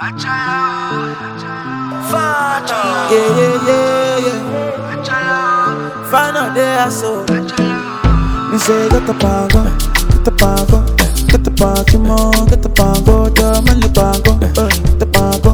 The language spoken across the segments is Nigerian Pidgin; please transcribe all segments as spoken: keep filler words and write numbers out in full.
Yeah, yeah, yeah, yeah. Find out there, so. Me say, get the pango, get the pango, get the pango, get the pango, the man the pango, get the pango.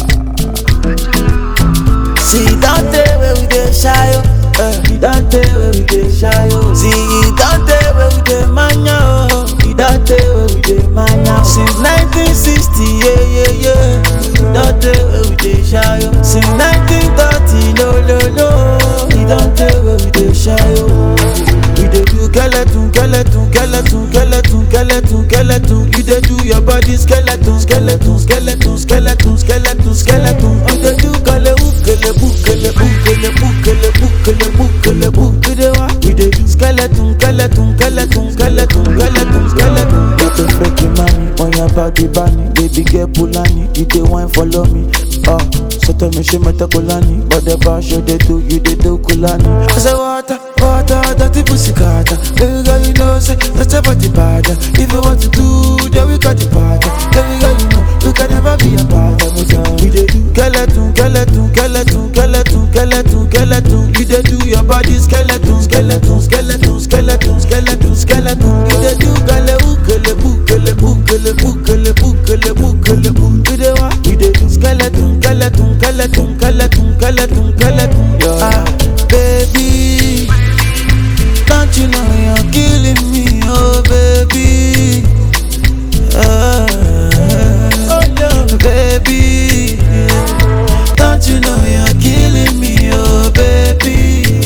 See, don't tell where we get shy, oh. Don't tell where we get shy, oh. See, don't tell where we get mania, oh. Don't tell where we get mania. Since nineteen sixty, yeah, yeah, yeah. Don't tell where we get shy, oh. Since nineteen thirty, no, no, no. Don't tell where we get shy, oh. We dey do skeleton, skeleton, skeleton, skeleton, skeleton, skeleton. You dey do your body skeleton, skeleton, skeleton, skeleton, skeleton, skeleton. You dey do kele kele kele kele kele kele kele kele. We dey wa, we dey do skeleton, skeleton, skeleton, skeleton, skeleton, skeleton. Get a freaky money on your body, bunny. Baby get pulani, you dey wine follow me. Ah, so tell me she meta kulani, but the bar show they do, you they do kulani. I say water, water, dirty pussy carter. Baby girl, you know say that's a body bad. If you want to do, then we got the party. Baby girl, you know you can never be a part of it. We dey do skeleton, skeleton, skeleton, skeleton, skeleton, skeleton. You dey do your body skeleton, skeleton, skeleton, skeleton, skeleton, skeleton. You dey do kele kele kele kele kele kele kele kele. We dey wa, we dey do skeleton. Skeleton, skeleton, skeleton, skeleton, skeleton, yeah. Ah, baby, don't you know you're killing me, oh baby. Ah, oh no, baby, don't you know you're killing me, oh baby.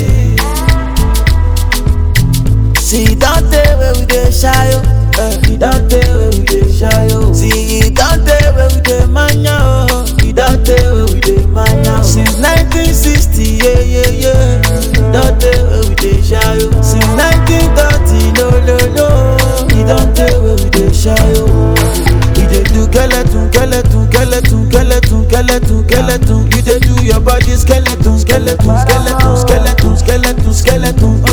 See, don't tell where we dey shy, oh. Uh, don't tell where we dey shy, oh. See, don't tell where we dey mania, oh. Don't tell where we dey mania. Since nineteen sixty, yeah, yeah, yeah. Don't tell where we dey shy, oh. Since nineteen thirty, no, no, no. Don't tell where we dey shy, oh. We dey do skeleton, skeleton, skeleton, skeleton, skeleton, skeleton. You dey do your body skeleton, skeleton, skeleton, skeleton, skeleton, skeleton.